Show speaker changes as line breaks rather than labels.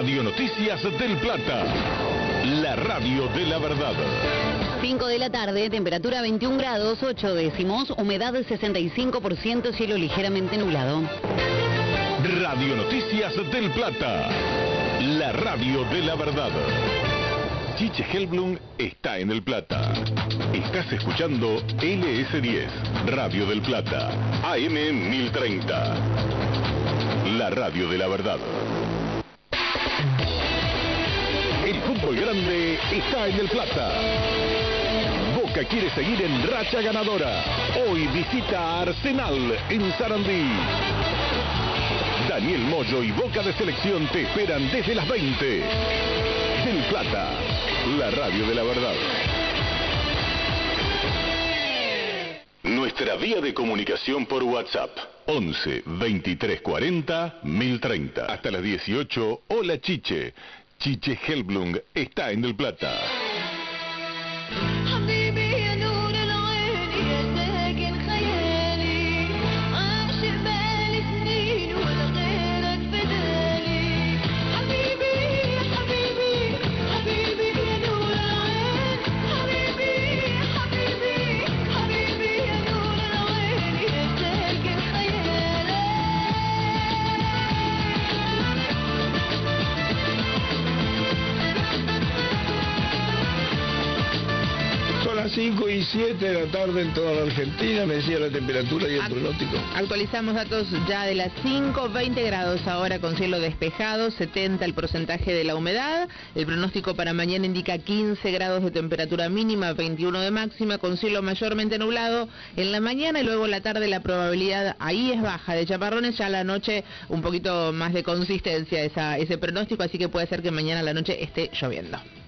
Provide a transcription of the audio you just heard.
Radio Noticias del Plata, la radio de la verdad.
5 de la tarde, temperatura 21 grados, 8 décimos, humedad 65%, cielo ligeramente nublado.
Radio Noticias del Plata, la radio de la verdad. Chiche Helblum está en El Plata. Estás escuchando LS10, Radio del Plata, AM 1030. La radio de la verdad. El fútbol grande está en El Plata. Boca quiere seguir en racha ganadora. Hoy visita a Arsenal en Sarandí. Daniel Moyo y Boca de Selección te esperan desde las 20. Del Plata, la radio de la verdad. Nuestra vía de comunicación por WhatsApp: 11 23 40 1030. Hasta las 18, hola Chiche. Chiche Helblum está en El Plata.
Las 5 y 7 de la tarde en toda la Argentina, me decía la temperatura y el pronóstico.
Actualizamos datos ya de las 5, 20 grados ahora con cielo despejado, 70 el porcentaje de la humedad. El pronóstico para mañana indica 15 grados de temperatura mínima, 21 de máxima, con cielo mayormente nublado en la mañana y luego en la tarde la probabilidad ahí es baja de chaparrones, ya a la noche un poquito más de consistencia ese pronóstico, así que puede ser que mañana a la noche esté lloviendo.